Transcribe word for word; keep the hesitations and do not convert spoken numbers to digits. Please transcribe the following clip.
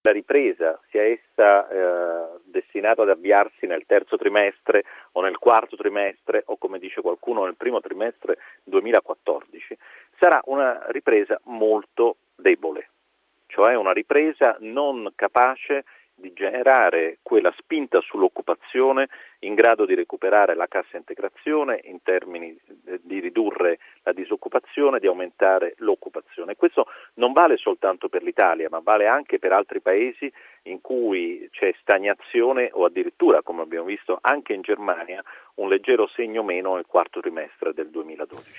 La ripresa, sia essa eh, destinata ad avviarsi nel terzo trimestre o nel quarto trimestre o, come dice qualcuno, nel primo trimestre duemilaquattordici, sarà una ripresa molto debole, cioè una ripresa non capace di generare quella spinta sull'occupazione in grado di recuperare la cassa integrazione in termini di ridurre la disoccupazione, di aumentare l'occupazione. Questo non vale soltanto per l'Italia, ma vale anche per altri paesi in cui c'è stagnazione o addirittura, come abbiamo visto anche in Germania, un leggero segno meno nel quarto trimestre del duemiladodici.